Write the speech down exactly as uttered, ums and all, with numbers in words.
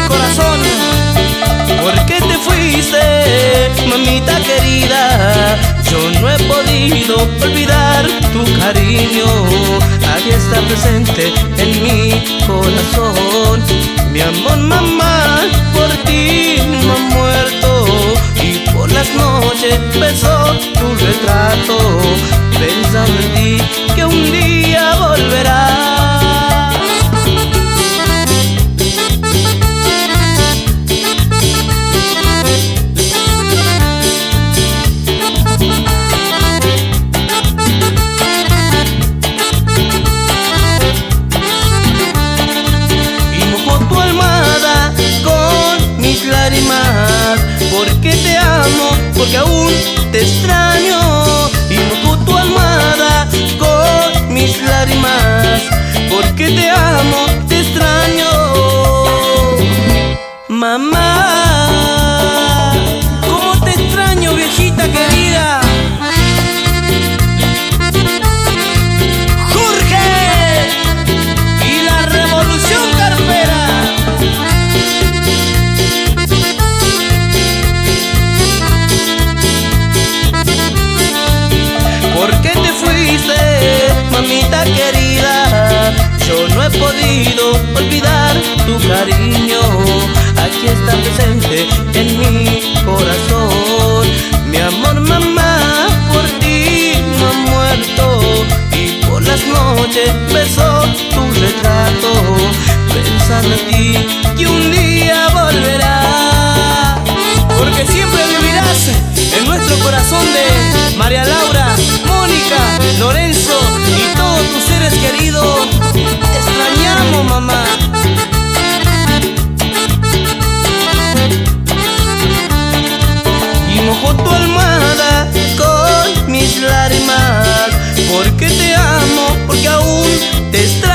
corazón. ¿Por qué te fuiste, mamita querida? Yo no he podido olvidar tu cariño. Ahí está presente en mi corazón. Mi amor, mamá, por ti no he muerto. Y por las noches beso tu retrato, pensando en ti que un día volverás. Porque te amo, porque aún te extraño. Y mojo tu almohada con mis lágrimas. Porque te amo, te extraño. Mamá, cómo te extraño, viejita querida. Jorge y la revolución carpera. Mamita querida, yo no he podido olvidar tu cariño. Aquí está presente en mi corazón. Mi amor, mamá, por ti no he muerto. Y por las noches beso tu retrato, pensando en ti que un día volverás. Porque siempre vivirás en nuestro corazón de María Laura, Mónica, Lorenzo y todos tus seres queridos. Te extrañamos, mamá. Y mojo tu almohada con mis lágrimas. Porque te amo, porque aún te extraño.